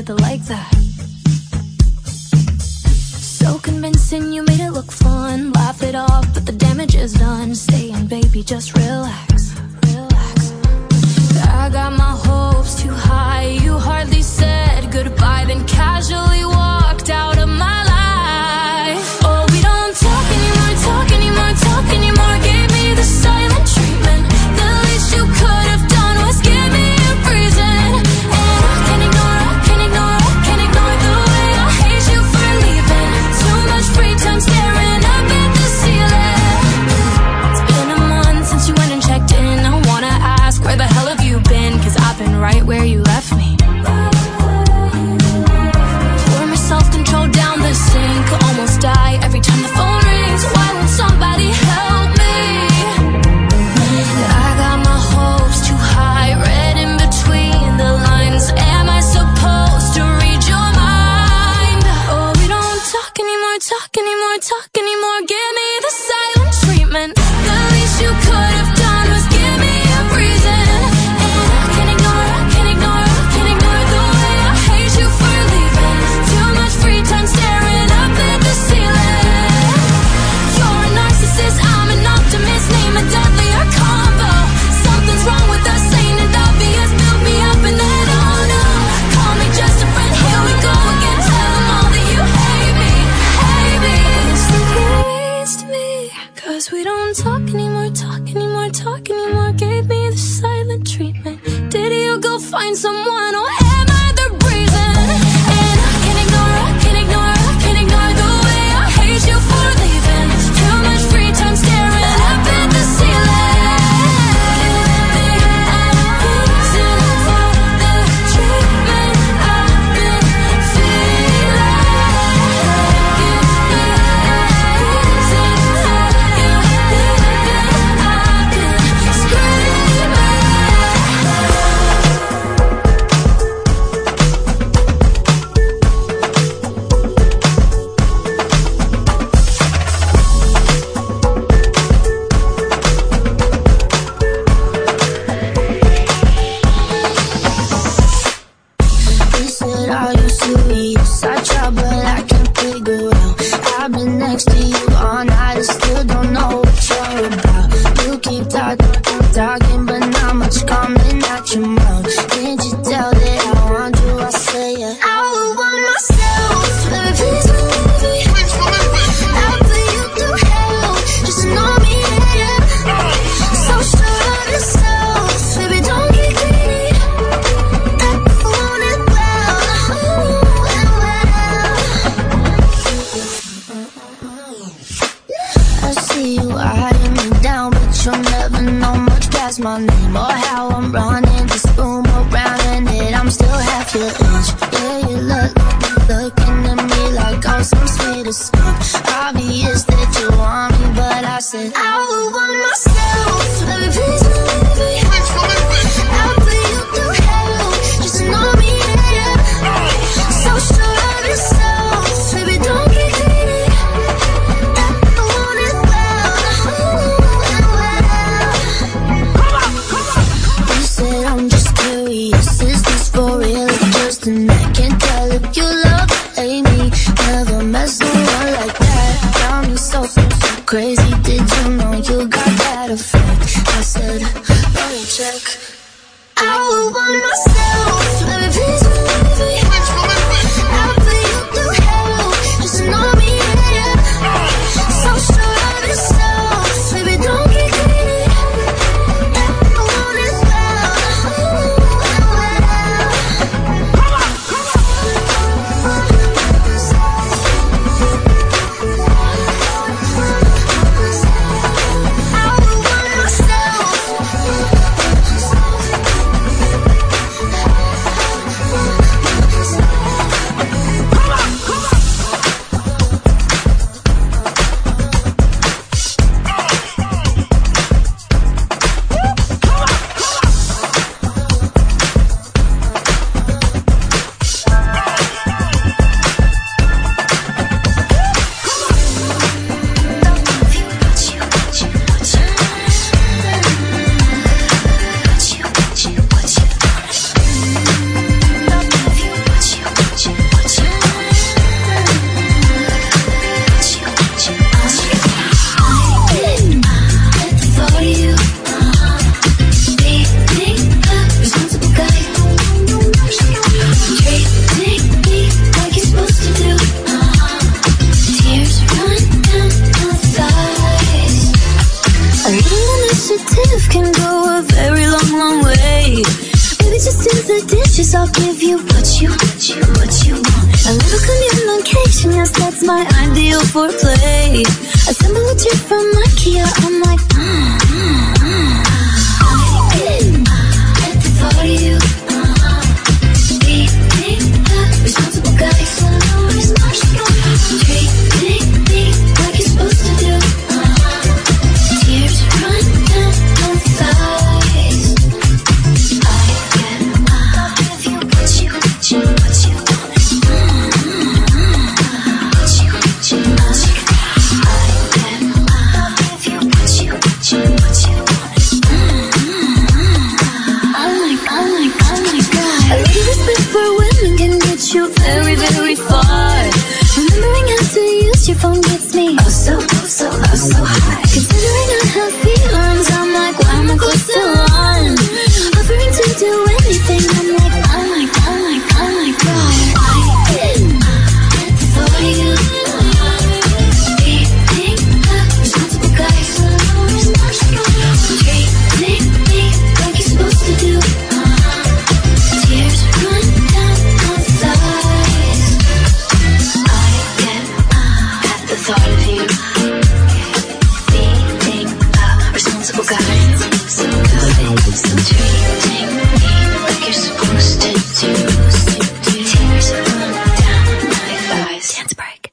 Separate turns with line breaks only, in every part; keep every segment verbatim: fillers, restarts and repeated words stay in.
with it like that. So convincing, you made it look fun. Laugh it off, but the damage is done. Saying, baby, just relax, relax. I got my hopes too high. You hardly said goodbye, then casually walked out of my life. Oh, we don't talk anymore, talk anymore, talk anymore. Gave me the silent treatment. The least you could have done was give me a reason. And I can't ignore, I can't ignore, I can't ignore the way I hate you for leaving. Too much free time staring up at the ceiling. It's been a month since you went and checked in. I wanna ask, where the hell have you been? Cause I've been right where you left me. Pour my self-control down the sink. Almost die every time the phone rings. Why won't somebody help me? I got my hopes too high, read in between the lines. Am I supposed to read your mind? Oh, we don't talk anymore, talk anymore, talk anymore. Give me the silent treatment. The least you could have done was give me a reason. And I can't ignore, I can't ignore, I can't ignore the way I hate you for leaving. Too much free time staring up at the ceiling. You're a narcissist, I'm an optimist. Name a deadlier combo. Something's wrong with us, ain't it obvious? Build me up and then oh no. Call me just a friend, here we go again. Tell them all that you hate me, hate me. It's the waste to me. Cause we don't talk anymore, talk anymore, talk anymore. Gave me the silent treatment. Did you go find someone or am I the reason? And I can't ignore, I can't ignore, I can't ignore the way I hate you for leaving. Too much free time staring up at the ceiling. Reason for the treatment I've been feeling. Give me a reason for you leaving. I've been screaming.
He said, are you serious? I try, but I can't figure out. I've been next to you all night and still don't know what you're about. You keep talking, talking, but not much coming out your mouth. Can't you tell that I want you? I say it. I would want myself, baby, please believe me. I'll put you through hell, just know me, yeah. So sure of yourself, baby, don't get greedy. I want it well, ooh, and well. I see you eyeing me down, but you'll never know much past my name or how I'm running this room around, and that I'm still half your age. Yeah, you look, looking at me like I'm some sweeter stuff. Obvious that you want me, but I said I would want myself, baby, please believe me. I'll put you through hell, just know me, yeah. So sure of yourself, baby, don't get greedy. I want it well, ooh, and well. You said I'm just curious, is this for real or just an act? Can't tell if you love or hate me. Never mess with one like give you what you, what you, what you want. A little communication, yes, that's my ideal foreplay. Assemble a trip from IKEA, I'm like, mm, mm, mm. At the thought of you, uh-huh. Being the responsible guy, so it's not treating me like you're supposed to do, uh-huh. Tears run down my thighs. I get up if you what you, what you, what you want. Mm-hmm. What you, what you, what you. I get up if you what you, what you, what you want. Mm-hmm. Oh my, oh my, oh my God. A little respect for women can get you very, very far. Remembering how to use your phone gets me oh so, oh so, oh so high. Considering I have feelings, I'm like, why am I close to one? Offering to do anything, I'm like, oh my, oh my, oh my God. I get at the thought of you. Being the responsible guy, so it's not treating me like you're supposed to do. Uh-huh. Tears run down my thighs. I get at the thought of you. Being a responsible guy, so good. So treating me like you're supposed to do. Tears run down my thighs. Dance break.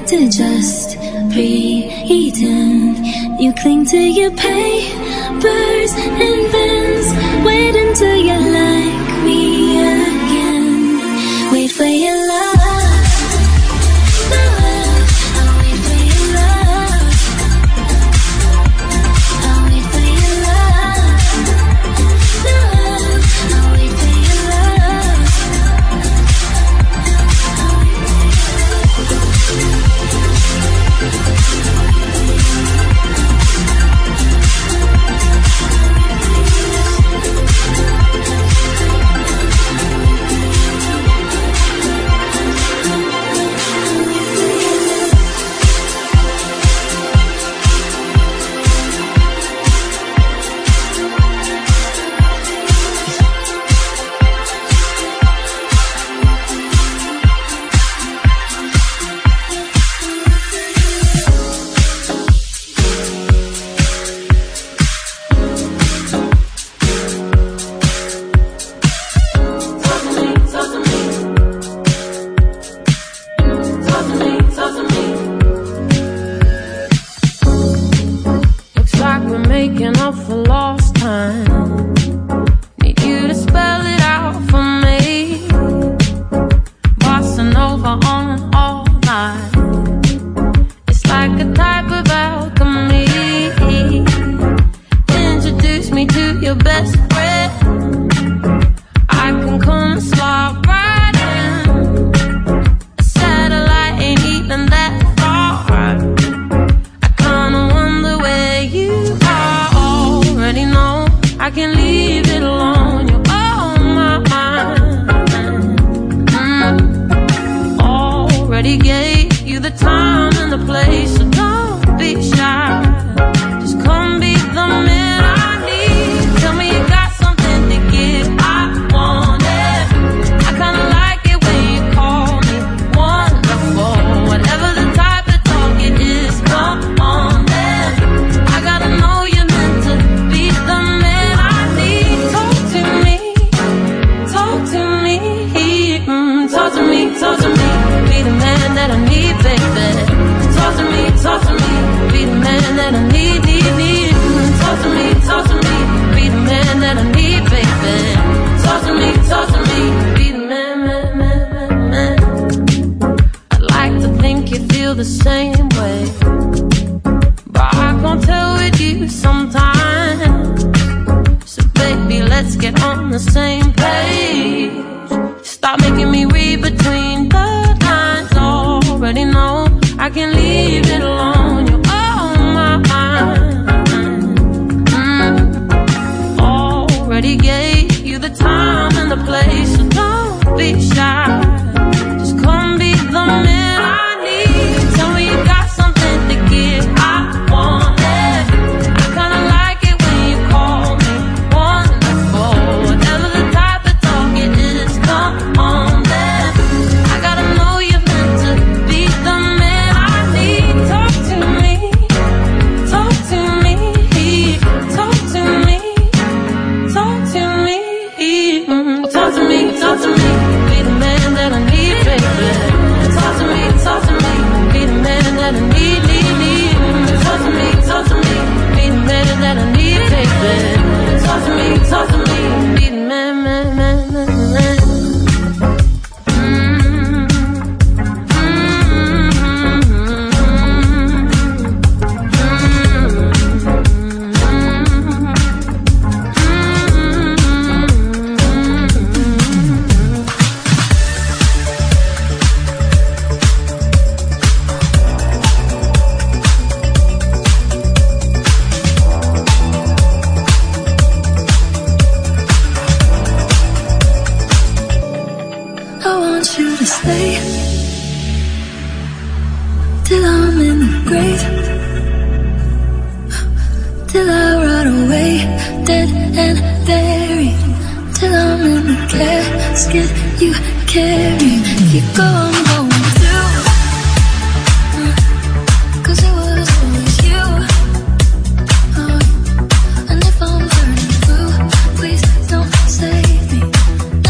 like to just pretend. You cling to your papers and pens. Wait until you like me again. Wait for your love.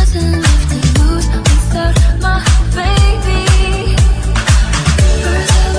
Nothing left to lose without my baby. First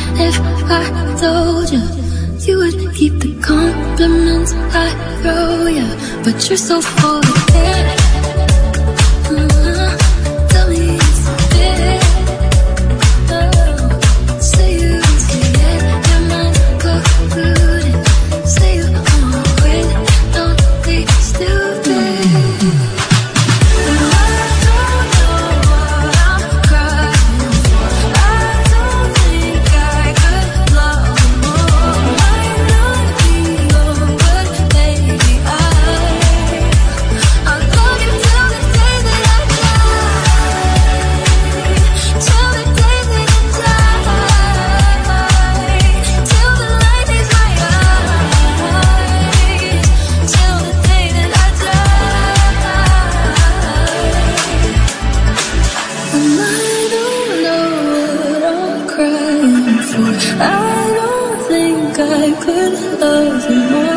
if I told you you would keep the compliments I throw you, but you're so full of it. Uh, tell me it's a bit. Oh, say you see it, your mind's polluted. Say you wanna quit, don't be stupid. I don't think I could love you more.